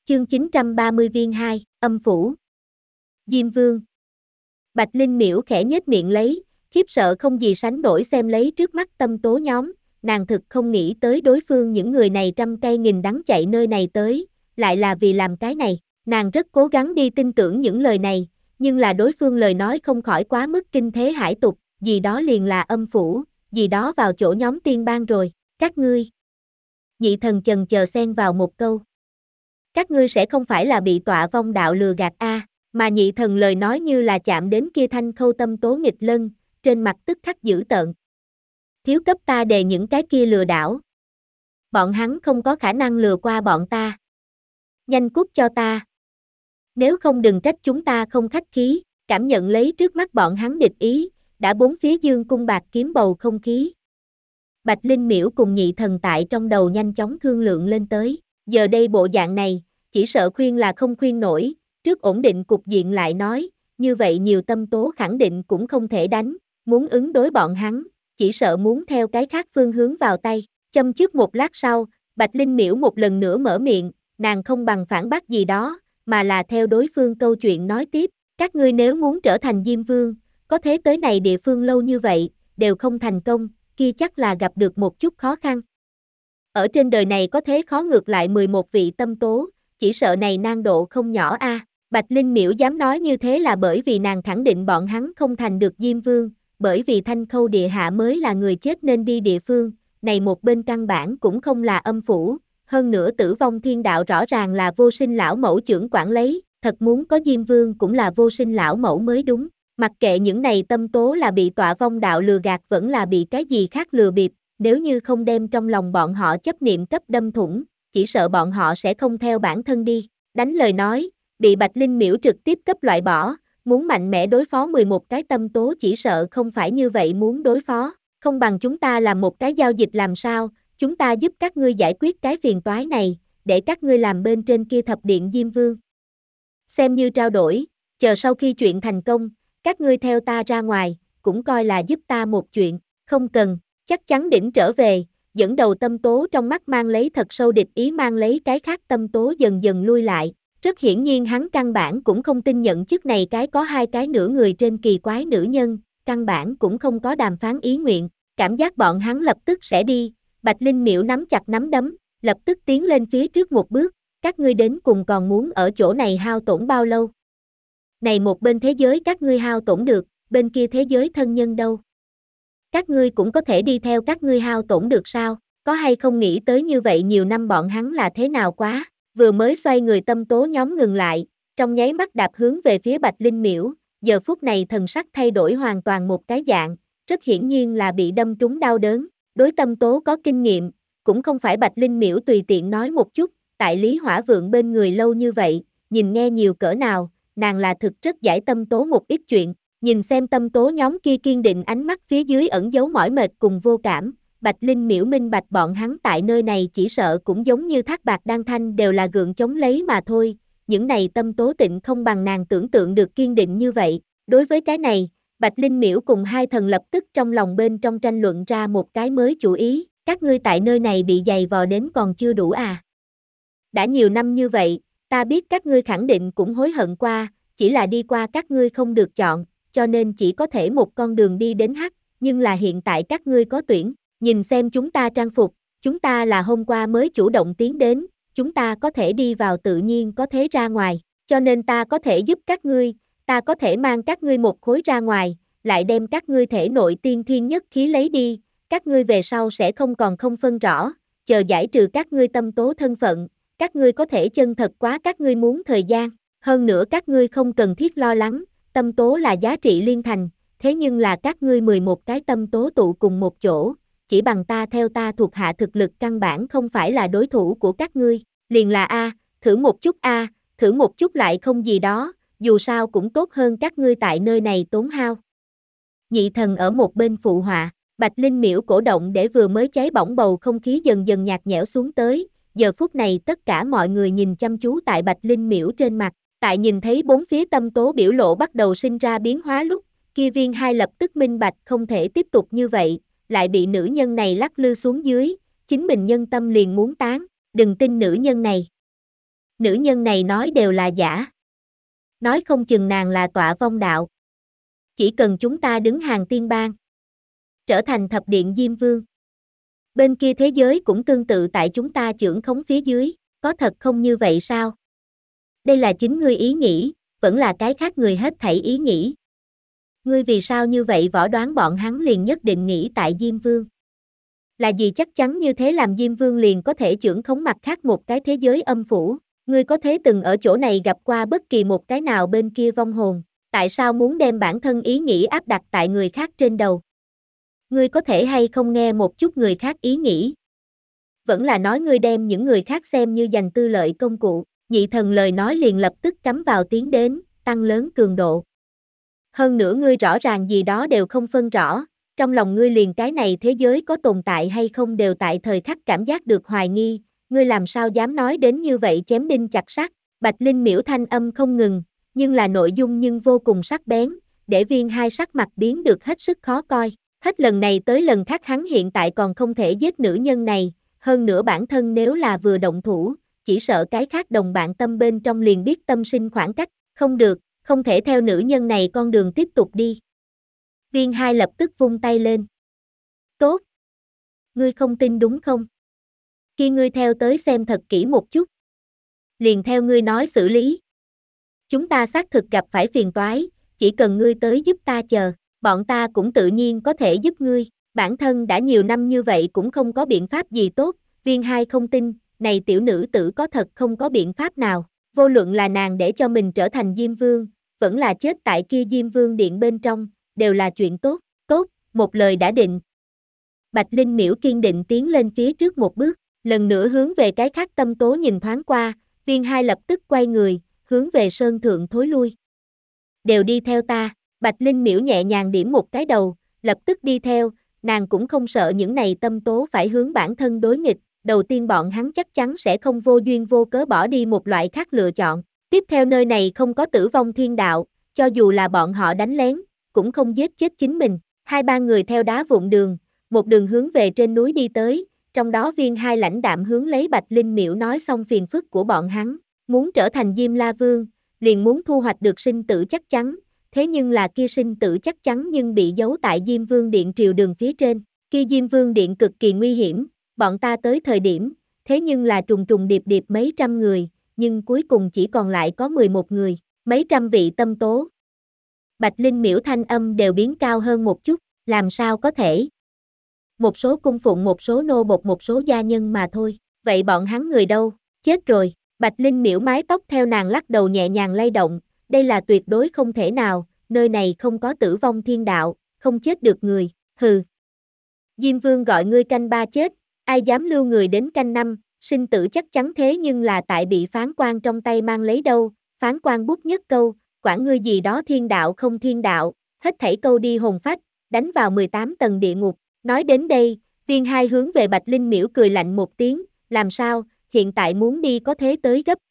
Chương 930 viên 2, âm phủ. Diêm Vương. Bạch Linh Miễu khẽ nhếch miệng lấy, khiếp sợ không gì sánh nổi xem lấy trước mắt Tâm Tố nhóm, nàng thực không nghĩ tới đối phương những người này trăm cây nghìn đắng chạy nơi này tới, lại là vì làm cái này, nàng rất cố gắng đi tin tưởng những lời này, nhưng là đối phương lời nói không khỏi quá mức kinh thế hải tục, gì đó liền là âm phủ, gì đó vào chỗ nhóm tiên bang rồi, các ngươi. Nhị thần chần chờ xen vào một câu. Các ngươi sẽ không phải là bị Tọa Vong đạo lừa gạt a? Mà nhị thần lời nói như là chạm đến kia Thanh Khâu Tâm Tố nghịch lân, trên mặt tức khắc dữ tợn. Thiếu cấp ta đề những cái kia lừa đảo. Bọn hắn không có khả năng lừa qua bọn ta. Nhanh cút cho ta. Nếu không đừng trách chúng ta không khách khí, cảm nhận lấy trước mắt bọn hắn địch ý, đã bốn phía dương cung bạc kiếm bầu không khí. Bạch Linh Miễu cùng nhị thần tại trong đầu nhanh chóng thương lượng lên tới. Giờ đây bộ dạng này, chỉ sợ khuyên là không khuyên nổi, trước ổn định cục diện lại nói, như vậy nhiều Tâm Tố khẳng định cũng không thể đánh, muốn ứng đối bọn hắn, chỉ sợ muốn theo cái khác phương hướng vào tay. Châm chước một lát sau, Bạch Linh Miễu một lần nữa mở miệng, nàng không bằng phản bác gì đó, mà là theo đối phương câu chuyện nói tiếp, các ngươi nếu muốn trở thành Diêm Vương, có thế tới này địa phương lâu như vậy, đều không thành công, kia chắc là gặp được một chút khó khăn. Ở trên đời này có thế khó ngược lại 11 vị Tâm Tố, chỉ sợ này nan độ không nhỏ a. Bạch Linh Miễu dám nói như thế là bởi vì nàng khẳng định bọn hắn không thành được Diêm Vương, bởi vì Thanh Khâu địa hạ mới là người chết nên đi địa phương, này một bên căn bản cũng không là âm phủ, hơn nữa Tử Vong Thiên Đạo rõ ràng là Vô Sinh lão mẫu trưởng quản lấy, thật muốn có Diêm Vương cũng là Vô Sinh lão mẫu mới đúng. Mặc kệ những này Tâm Tố là bị Tọa Vong đạo lừa gạt vẫn là bị cái gì khác lừa bịp, nếu như không đem trong lòng bọn họ chấp niệm cấp đâm thủng, chỉ sợ bọn họ sẽ không theo bản thân đi. Đánh lời nói, bị Bạch Linh Miễu trực tiếp cấp loại bỏ, muốn mạnh mẽ đối phó 11 cái Tâm Tố chỉ sợ không phải như vậy muốn đối phó, không bằng chúng ta làm một cái giao dịch làm sao, chúng ta giúp các ngươi giải quyết cái phiền toái này, để các ngươi làm bên trên kia thập điện Diêm Vương. Xem như trao đổi, chờ sau khi chuyện thành công, các ngươi theo ta ra ngoài, cũng coi là giúp ta một chuyện, không cần. Chắc chắn đỉnh trở về, dẫn đầu Tâm Tố trong mắt mang lấy thật sâu địch ý mang lấy cái khác Tâm Tố dần dần lui lại. Rất hiển nhiên hắn căn bản cũng không tin nhận chức này cái có hai cái nửa người trên kỳ quái nữ nhân, căn bản cũng không có đàm phán ý nguyện, cảm giác bọn hắn lập tức sẽ đi. Bạch Linh Miễu nắm chặt nắm đấm, lập tức tiến lên phía trước một bước, các ngươi đến cùng còn muốn ở chỗ này hao tổn bao lâu? Này một bên thế giới các ngươi hao tổn được, bên kia thế giới thân nhân đâu? Các ngươi cũng có thể đi theo các ngươi hao tổn được sao, có hay không nghĩ tới như vậy nhiều năm bọn hắn là thế nào quá, vừa mới xoay người Tâm Tố nhóm ngừng lại, trong nháy mắt đạp hướng về phía Bạch Linh Miễu, giờ phút này thần sắc thay đổi hoàn toàn một cái dạng, rất hiển nhiên là bị đâm trúng đau đớn, đối Tâm Tố có kinh nghiệm, cũng không phải Bạch Linh Miễu tùy tiện nói một chút, tại Lý Hỏa Vượng bên người lâu như vậy, nhìn nghe nhiều cỡ nào, nàng là thực rất giải Tâm Tố một ít chuyện. Nhìn xem Tâm Tố nhóm kia kiên định ánh mắt phía dưới ẩn giấu mỏi mệt cùng vô cảm, Bạch Linh Miễu minh bạch bọn hắn tại nơi này chỉ sợ cũng giống như Thác Bạc Đan Thanh đều là gượng chống lấy mà thôi, những này Tâm Tố tịnh không bằng nàng tưởng tượng được kiên định như vậy. Đối với cái này, Bạch Linh Miễu cùng hai thần lập tức trong lòng bên trong tranh luận ra một cái mới chủ ý, các ngươi tại nơi này bị giày vò đến còn chưa đủ à? Đã nhiều năm như vậy, ta biết các ngươi khẳng định cũng hối hận qua, chỉ là đi qua các ngươi không được chọn, cho nên chỉ có thể một con đường đi đến hắc, nhưng là hiện tại các ngươi có tuyển, nhìn xem chúng ta trang phục, chúng ta là hôm qua mới chủ động tiến đến, chúng ta có thể đi vào tự nhiên có thế ra ngoài, cho nên ta có thể giúp các ngươi, ta có thể mang các ngươi một khối ra ngoài, lại đem các ngươi thể nội tiên thiên nhất khí lấy đi, các ngươi về sau sẽ không còn không phân rõ, chờ giải trừ các ngươi Tâm Tố thân phận, các ngươi có thể chân thật quá các ngươi muốn thời gian, hơn nữa các ngươi không cần thiết lo lắng. Tâm Tố là giá trị liên thành, thế nhưng là các ngươi 11 cái Tâm Tố tụ cùng một chỗ, chỉ bằng ta theo ta thuộc hạ thực lực căn bản không phải là đối thủ của các ngươi, liền là thử một chút thử một chút lại không gì đó, dù sao cũng tốt hơn các ngươi tại nơi này tốn hao. Nhị thần ở một bên phụ họa, Bạch Linh Miễu cổ động để vừa mới cháy bỏng bầu không khí dần dần nhạt nhẽo xuống tới, giờ phút này tất cả mọi người nhìn chăm chú tại Bạch Linh Miễu trên mặt. Tại nhìn thấy bốn phía Tâm Tố biểu lộ bắt đầu sinh ra biến hóa lúc, kia viên hai lập tức minh bạch không thể tiếp tục như vậy, lại bị nữ nhân này lắc lư xuống dưới, chính mình nhân tâm liền muốn tán, đừng tin nữ nhân này. Nữ nhân này nói đều là giả. Nói không chừng nàng là tọa vong đạo. Chỉ cần chúng ta đứng hàng tiên bang, trở thành thập điện Diêm Vương. Bên kia thế giới cũng tương tự tại chúng ta chưởng khống phía dưới, có thật không như vậy sao? Đây là chính ngươi ý nghĩ, vẫn là cái khác người hết thảy ý nghĩ. Ngươi vì sao như vậy võ đoán bọn hắn liền nhất định nghĩ tại Diêm Vương? Là gì chắc chắn như thế làm Diêm Vương liền có thể chưởng khống mặt khác một cái thế giới âm phủ? Ngươi có thế từng ở chỗ này gặp qua bất kỳ một cái nào bên kia vong hồn? Tại sao muốn đem bản thân ý nghĩ áp đặt tại người khác trên đầu? Ngươi có thể hay không nghe một chút người khác ý nghĩ? Vẫn là nói ngươi đem những người khác xem như giành tư lợi công cụ? Nhị thần lời nói liền lập tức cắm vào tiếng đến, tăng lớn cường độ. Hơn nữa ngươi rõ ràng gì đó đều không phân rõ, trong lòng ngươi liền cái này thế giới có tồn tại hay không đều tại thời khắc cảm giác được hoài nghi, ngươi làm sao dám nói đến như vậy chém đinh chặt sắt. Bạch Linh miễu thanh âm không ngừng, nhưng là nội dung nhưng vô cùng sắc bén, để Viên Hai sắc mặt biến được hết sức khó coi. Hết lần này tới lần khác hắn hiện tại còn không thể giết nữ nhân này, hơn nữa bản thân nếu là vừa động thủ, chỉ sợ cái khác đồng bạn tâm bên trong liền biết tâm sinh khoảng cách, không được, không thể theo nữ nhân này con đường tiếp tục đi. Viên Hai lập tức vung tay lên. Tốt. Ngươi không tin đúng không? Khi ngươi theo tới xem thật kỹ một chút. Liền theo ngươi nói xử lý. Chúng ta xác thực gặp phải phiền toái, chỉ cần ngươi tới giúp ta chờ, bọn ta cũng tự nhiên có thể giúp ngươi. Bản thân đã nhiều năm như vậy cũng không có biện pháp gì tốt, Viên Hai không tin, này tiểu nữ tử có thật không có biện pháp nào, vô luận là nàng để cho mình trở thành Diêm Vương, vẫn là chết tại kia Diêm Vương điện bên trong, đều là chuyện tốt, tốt, một lời đã định. Bạch Linh miễu kiên định tiến lên phía trước một bước, lần nữa hướng về cái khác tâm tố nhìn thoáng qua, Viên Hai lập tức quay người, hướng về sơn thượng thối lui. Đều đi theo ta, Bạch Linh miễu nhẹ nhàng điểm một cái đầu, lập tức đi theo, nàng cũng không sợ những này tâm tố phải hướng bản thân đối nghịch, đầu tiên bọn hắn chắc chắn sẽ không vô duyên vô cớ bỏ đi một loại khác lựa chọn. Tiếp theo nơi này không có tử vong thiên đạo, cho dù là bọn họ đánh lén, cũng không giết chết chính mình. Hai ba người theo đá vụn đường, một đường hướng về trên núi đi tới, trong đó Viên Hai lãnh đạm hướng lấy Bạch Linh miễu nói xong phiền phức của bọn hắn, muốn trở thành Diêm La Vương, liền muốn thu hoạch được sinh tử chắc chắn, thế nhưng là kia sinh tử chắc chắn nhưng bị giấu tại Diêm Vương điện triều đường phía trên, kia Diêm Vương điện cực kỳ nguy hiểm, bọn ta tới thời điểm, thế nhưng là trùng trùng điệp điệp mấy trăm người, nhưng cuối cùng chỉ còn lại có 11 người, mấy trăm vị tâm tố. Bạch Linh miễu thanh âm đều biến cao hơn một chút, làm sao có thể? Một số cung phụng, một số nô bộc, một số gia nhân mà thôi, vậy bọn hắn người đâu? Chết rồi. Bạch Linh miễu mái tóc theo nàng lắc đầu nhẹ nhàng lay động, đây là tuyệt đối không thể nào, nơi này không có tử vong thiên đạo, không chết được người, hừ. Diêm Vương gọi ngươi canh ba chết, ai dám lưu người đến canh năm, sinh tử chắc chắn thế nhưng là tại bị phán quan trong tay mang lấy đâu, phán quan bút nhất câu, quản ngươi gì đó thiên đạo không thiên đạo, hết thảy câu đi hồn phách, đánh vào 18 tầng địa ngục. Nói đến đây, Viên Hai hướng về Bạch Linh miễu cười lạnh một tiếng, làm sao, hiện tại muốn đi có thế tới gấp,